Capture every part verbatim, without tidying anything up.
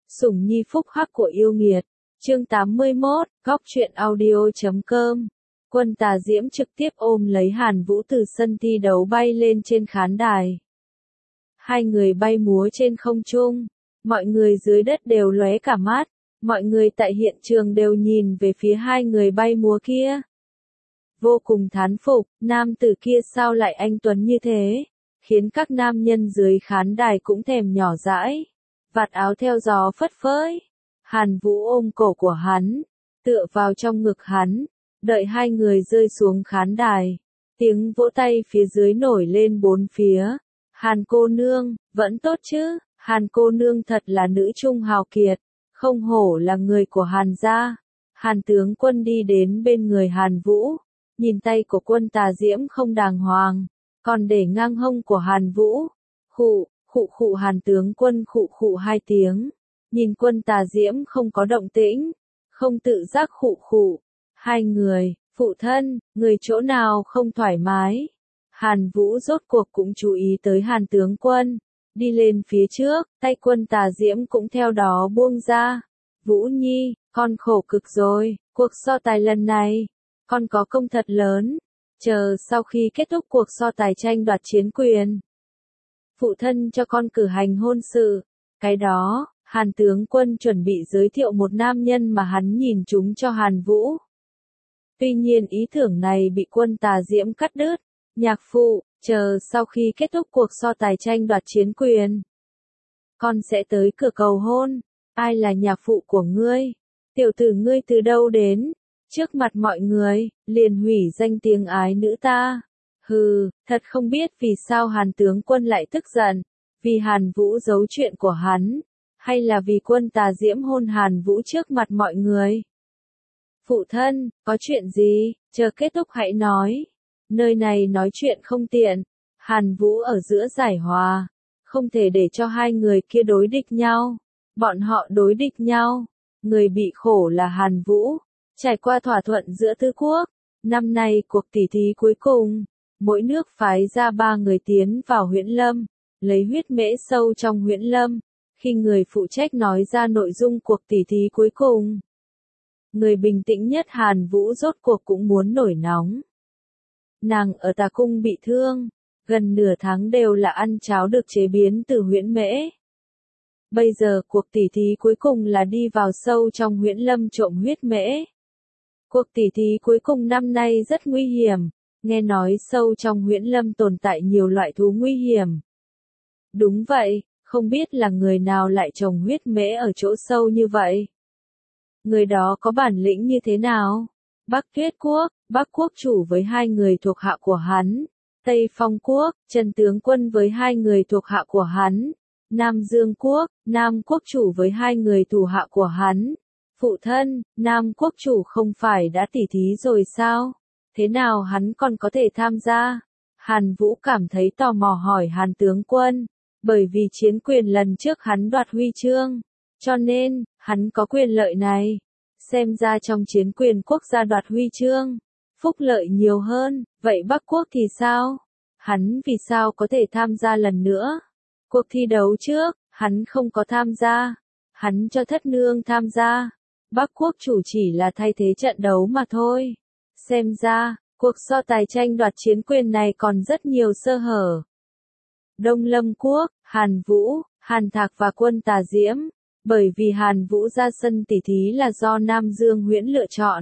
Sủng nhi phúc hắc của yêu nghiệt. Chương tám mươi mốt, góc truyện audio chấm com. Quân Tà Diễm trực tiếp ôm lấy Hàn Vũ từ sân thi đấu bay lên trên khán đài. Hai người bay múa trên không trung, mọi người dưới đất đều lóe cả mắt, mọi người tại hiện trường đều nhìn về phía hai người bay múa kia. Vô cùng thán phục, nam tử kia sao lại anh tuấn như thế, khiến các nam nhân dưới khán đài cũng thèm nhỏ dãi. Vạt áo theo gió phất phới, Hàn Vũ ôm cổ của hắn, tựa vào trong ngực hắn, đợi hai người rơi xuống khán đài. Tiếng vỗ tay phía dưới nổi lên bốn phía. Hàn cô nương, vẫn tốt chứ, Hàn cô nương thật là nữ trung hào kiệt, không hổ là người của Hàn gia. Hàn tướng quân đi đến bên người Hàn Vũ, nhìn tay của Quân Tà Diễm không đàng hoàng, còn để ngang hông của Hàn Vũ. Khụ, khụ khụ Hàn tướng quân khụ khụ hai tiếng, nhìn Quân Tà Diễm không có động tĩnh, không tự giác khụ khụ. Hai người, phụ thân, người chỗ nào không thoải mái? Hàn Vũ rốt cuộc cũng chú ý tới Hàn tướng quân, đi lên phía trước, tay Quân Tà Diễm cũng theo đó buông ra. Vũ Nhi, con khổ cực rồi, cuộc so tài lần này, con có công thật lớn, chờ sau khi kết thúc cuộc so tài tranh đoạt chiến quyền, phụ thân cho con cử hành hôn sự. Cái đó, Hàn tướng quân chuẩn bị giới thiệu một nam nhân mà hắn nhìn trúng cho Hàn Vũ. Tuy nhiên ý tưởng này bị Quân Tà Diễm cắt đứt. Nhạc phụ, chờ sau khi kết thúc cuộc so tài tranh đoạt chiến quyền, con sẽ tới cửa cầu hôn. Ai là nhạc phụ của ngươi? Tiểu tử ngươi từ đâu đến? Trước mặt mọi người, liền hủy danh tiếng ái nữ ta. Hừ, thật không biết vì sao Hàn tướng quân lại tức giận, vì Hàn Vũ giấu chuyện của hắn, hay là vì Quân Tà Diễm hôn Hàn Vũ trước mặt mọi người? Phụ thân, có chuyện gì, chờ kết thúc hãy nói. Nơi này nói chuyện không tiện, Hàn Vũ ở giữa giải hòa, không thể để cho hai người kia đối địch nhau. Bọn họ đối địch nhau, người bị khổ là Hàn Vũ. Trải qua thỏa thuận giữa tứ quốc, năm nay cuộc tỷ thí cuối cùng, mỗi nước phái ra ba người tiến vào Huyễn Lâm, lấy huyết mễ sâu trong Huyễn Lâm. Khi người phụ trách nói ra nội dung cuộc tỷ thí cuối cùng, người bình tĩnh nhất Hàn Vũ rốt cuộc cũng muốn nổi nóng. Nàng ở Tà Cung bị thương, gần nửa tháng đều là ăn cháo được chế biến từ huyễn mễ. Bây giờ cuộc tỷ thí cuối cùng là đi vào sâu trong Huyễn Lâm trộm huyết mễ. Cuộc tỷ thí cuối cùng năm nay rất nguy hiểm, nghe nói sâu trong Huyễn Lâm tồn tại nhiều loại thú nguy hiểm. Đúng vậy, không biết là người nào lại trồng huyết mễ ở chỗ sâu như vậy. Người đó có bản lĩnh như thế nào? Bắc Tuyết Quốc, Bắc Quốc chủ với hai người thuộc hạ của hắn, Tây Phong Quốc, Trần tướng quân với hai người thuộc hạ của hắn, Nam Dương Quốc, Nam Quốc chủ với hai người thủ hạ của hắn. Phụ thân, Nam Quốc chủ không phải đã tỉ thí rồi sao? Thế nào hắn còn có thể tham gia? Hàn Vũ cảm thấy tò mò hỏi Hàn tướng quân, bởi vì chiến quyền lần trước hắn đoạt huy chương, cho nên, hắn có quyền lợi này. Xem ra trong chiến quyền quốc gia đoạt huy chương, phúc lợi nhiều hơn, vậy Bắc Quốc thì sao? Hắn vì sao có thể tham gia lần nữa? Cuộc thi đấu trước, hắn không có tham gia, hắn cho thất nương tham gia. Bắc Quốc chủ chỉ là thay thế trận đấu mà thôi. Xem ra, cuộc so tài tranh đoạt chiến quyền này còn rất nhiều sơ hở. Đông Lâm Quốc, Hàn Vũ, Hàn Thạc và Quân Tà Diễm. Bởi vì Hàn Vũ ra sân tỷ thí là do Nam Dương Huyễn lựa chọn,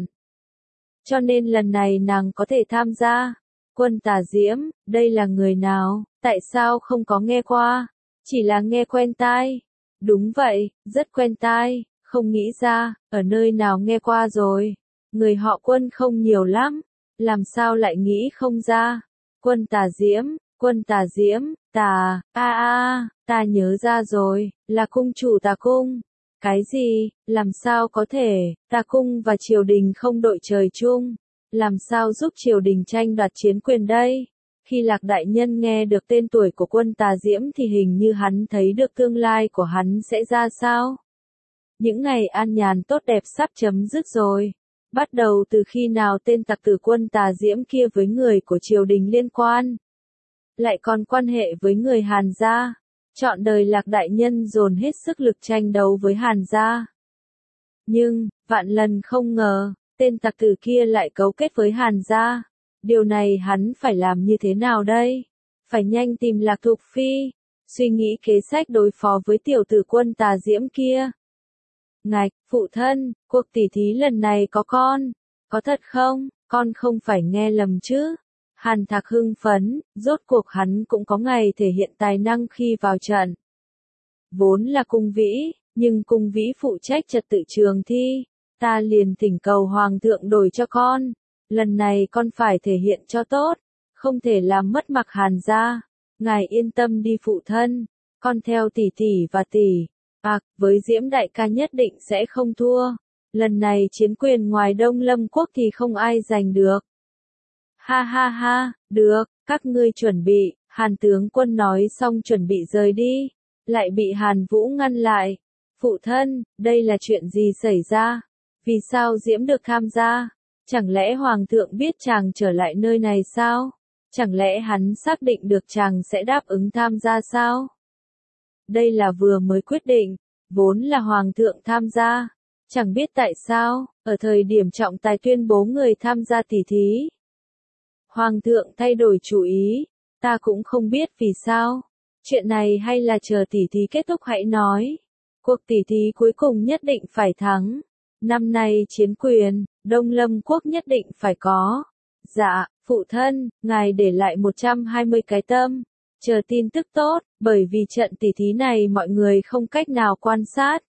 cho nên lần này nàng có thể tham gia. Quân Tà Diễm, đây là người nào, tại sao không có nghe qua, chỉ là nghe quen tai. Đúng vậy, rất quen tai, không nghĩ ra, ở nơi nào nghe qua rồi. Người họ Quân không nhiều lắm, làm sao lại nghĩ không ra. Quân Tà Diễm, Quân Tà Diễm, Tà, a a, ta nhớ ra rồi, là cung chủ Tà Cung. Cái gì, làm sao có thể, Tà Cung và triều đình không đội trời chung, làm sao giúp triều đình tranh đoạt chiến quyền đây? Khi Lạc đại nhân nghe được tên tuổi của Quân Tà Diễm thì hình như hắn thấy được tương lai của hắn sẽ ra sao? Những ngày an nhàn tốt đẹp sắp chấm dứt rồi. Bắt đầu từ khi nào tên tặc tử Quân Tà Diễm kia với người của triều đình liên quan? Lại còn quan hệ với người Hàn gia. Trọn đời Lạc đại nhân dồn hết sức lực tranh đấu với Hàn gia. Nhưng, vạn lần không ngờ, tên tặc tử kia lại cấu kết với Hàn gia. Điều này hắn phải làm như thế nào đây? Phải nhanh tìm Lạc Thục Phi, suy nghĩ kế sách đối phó với tiểu tử Quân Tà Diễm kia. Ngạch, phụ thân, cuộc tỉ thí lần này có con, có thật không? Con không phải nghe lầm chứ? Hàn Thạc hưng phấn, rốt cuộc hắn cũng có ngày thể hiện tài năng khi vào trận. Vốn là Cung Vĩ, nhưng Cung Vĩ phụ trách trật tự trường thi, ta liền thỉnh cầu Hoàng thượng đổi cho con. Lần này con phải thể hiện cho tốt, không thể làm mất mặt Hàn gia. Ngài yên tâm đi phụ thân, con theo tỷ tỷ và tỷ. À, với Diễm đại ca nhất định sẽ không thua. Lần này chiến quyền ngoài Đông Lâm quốc thì không ai giành được. Ha ha ha, được, các ngươi chuẩn bị. Hàn tướng quân nói xong chuẩn bị rời đi, lại bị Hàn Vũ ngăn lại. Phụ thân, đây là chuyện gì xảy ra? Vì sao Diễm được tham gia? Chẳng lẽ Hoàng thượng biết chàng trở lại nơi này sao? Chẳng lẽ hắn xác định được chàng sẽ đáp ứng tham gia sao? Đây là vừa mới quyết định, vốn là Hoàng thượng tham gia. Chẳng biết tại sao, ở thời điểm trọng tài tuyên bố người tham gia tỷ thí, Hoàng thượng thay đổi chủ ý, ta cũng không biết vì sao. Chuyện này hay là chờ tỷ thí kết thúc hãy nói. Cuộc tỷ thí cuối cùng nhất định phải thắng. Năm nay chiến quyền, Đông Lâm quốc nhất định phải có. Dạ, phụ thân, ngài để lại một trăm hai mươi cái tâm. Chờ tin tức tốt, bởi vì trận tỷ thí này mọi người không cách nào quan sát.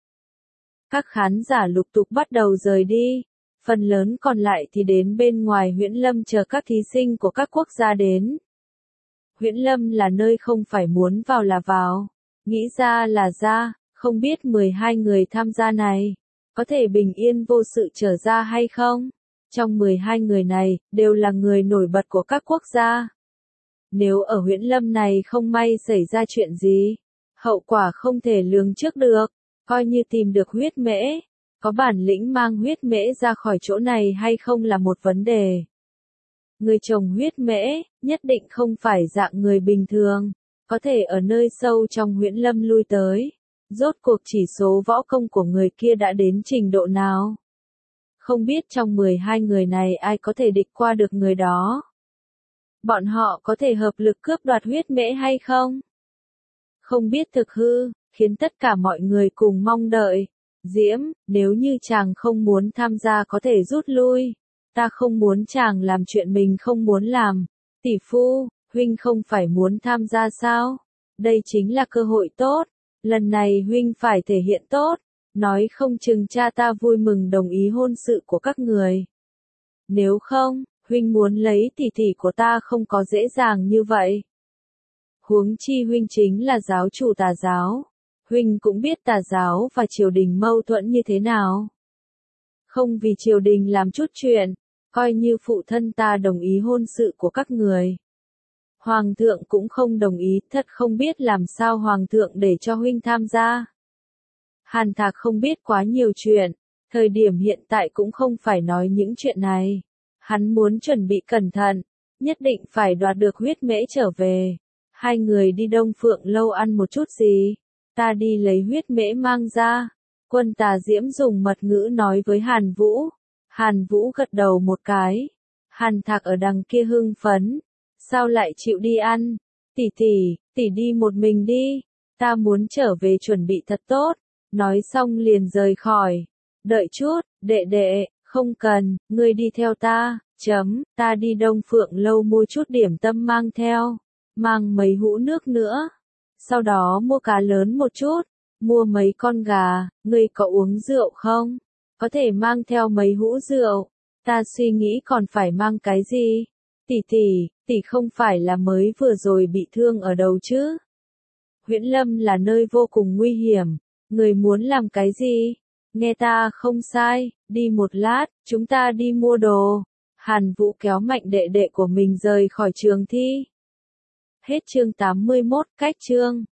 Các khán giả lục tục bắt đầu rời đi. Phần lớn còn lại thì đến bên ngoài Huyễn Lâm chờ các thí sinh của các quốc gia đến. Huyễn Lâm là nơi không phải muốn vào là vào, nghĩ ra là ra, không biết mười hai người tham gia này, có thể bình yên vô sự trở ra hay không? Trong mười hai người này, đều là người nổi bật của các quốc gia. Nếu ở Huyễn Lâm này không may xảy ra chuyện gì, hậu quả không thể lường trước được, coi như tìm được huyết mễ. Có bản lĩnh mang huyết mễ ra khỏi chỗ này hay không là một vấn đề. Người trồng huyết mễ, nhất định không phải dạng người bình thường, có thể ở nơi sâu trong Huyễn Lâm lui tới. Rốt cuộc chỉ số võ công của người kia đã đến trình độ nào? Không biết trong mười hai người này ai có thể địch qua được người đó? Bọn họ có thể hợp lực cướp đoạt huyết mễ hay không? Không biết thực hư, khiến tất cả mọi người cùng mong đợi. Diễm, nếu như chàng không muốn tham gia có thể rút lui. Ta không muốn chàng làm chuyện mình không muốn làm. Tỷ phu, huynh không phải muốn tham gia sao? Đây chính là cơ hội tốt. Lần này huynh phải thể hiện tốt. Nói không chừng cha ta vui mừng đồng ý hôn sự của các người. Nếu không, huynh muốn lấy tỷ tỷ của ta không có dễ dàng như vậy. Huống chi huynh chính là giáo chủ Tà giáo. Huynh cũng biết Tà giáo và triều đình mâu thuẫn như thế nào. Không vì triều đình làm chút chuyện, coi như phụ thân ta đồng ý hôn sự của các người. Hoàng thượng cũng không đồng ý, thật không biết làm sao Hoàng thượng để cho huynh tham gia. Hàn Thạc không biết quá nhiều chuyện, thời điểm hiện tại cũng không phải nói những chuyện này. Hắn muốn chuẩn bị cẩn thận, nhất định phải đoạt được huyết mễ trở về. Hai người đi Đông Phượng lâu ăn một chút gì. Ta đi lấy huyết mễ mang ra. Quân Tà Diễm dùng mật ngữ nói với Hàn Vũ. Hàn Vũ gật đầu một cái. Hàn Thạc ở đằng kia hưng phấn. Sao lại chịu đi ăn? Tỷ tỷ, tỷ đi một mình đi. Ta muốn trở về chuẩn bị thật tốt. Nói xong liền rời khỏi. Đợi chút, đệ đệ, không cần, ngươi đi theo ta. Chấm, ta đi Đông Phượng lâu mua chút điểm tâm mang theo. Mang mấy hũ nước nữa. Sau đó mua cá lớn một chút, mua mấy con gà, ngươi có uống rượu không? Có thể mang theo mấy hũ rượu, ta suy nghĩ còn phải mang cái gì? Tỷ tỷ, tỷ không phải là mới vừa rồi bị thương ở đầu chứ? Huyễn Lâm là nơi vô cùng nguy hiểm, người muốn làm cái gì? Nghe ta không sai, đi một lát, chúng ta đi mua đồ. Hàn Vũ kéo mạnh đệ đệ của mình rời khỏi trường thi. Hết chương tám mươi mốt, cách chương.